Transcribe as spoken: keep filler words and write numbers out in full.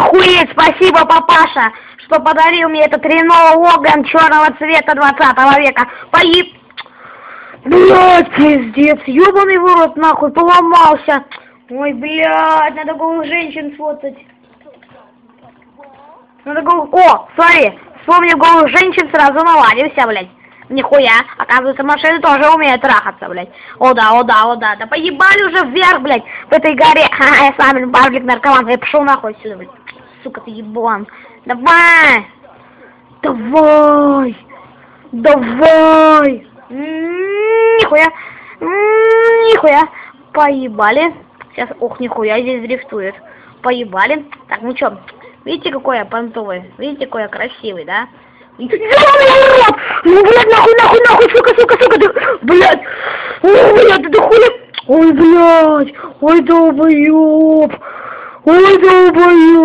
Охуеть, спасибо, папаша, что подарил мне этот Рено Логан черного цвета двадцатого века. Поеб... Блядь, пиздец, ёбаный в рот, нахуй, поломался. Ой, блядь, надо голых женщин сфотать. Надо голых... О, смотри, вспомнил голых женщин, сразу наладился, блядь. Нихуя, оказывается, машины тоже умеют трахаться, блядь. О да, о да, о да, да поебали уже вверх, блядь, в этой горе. Ха, я сам, блин, паблик наркоман, я пошел нахуй отсюда, блядь. Сука ты еблан. Давай! Давай! Давай! Нихуя! Нихуя! Поебали. Сейчас, ох, нихуя, здесь дрифтует. Поебали. Так, ну чё, видите, какой я понтовый? Видите, какой я красивый, да? Ну, блядь, нахуй, нахуй, нахуй, сука, сука, сука, ты, блядь, ой, блядь, ты хули, ой, блядь, ой, долбоёб, ой, долбоёб.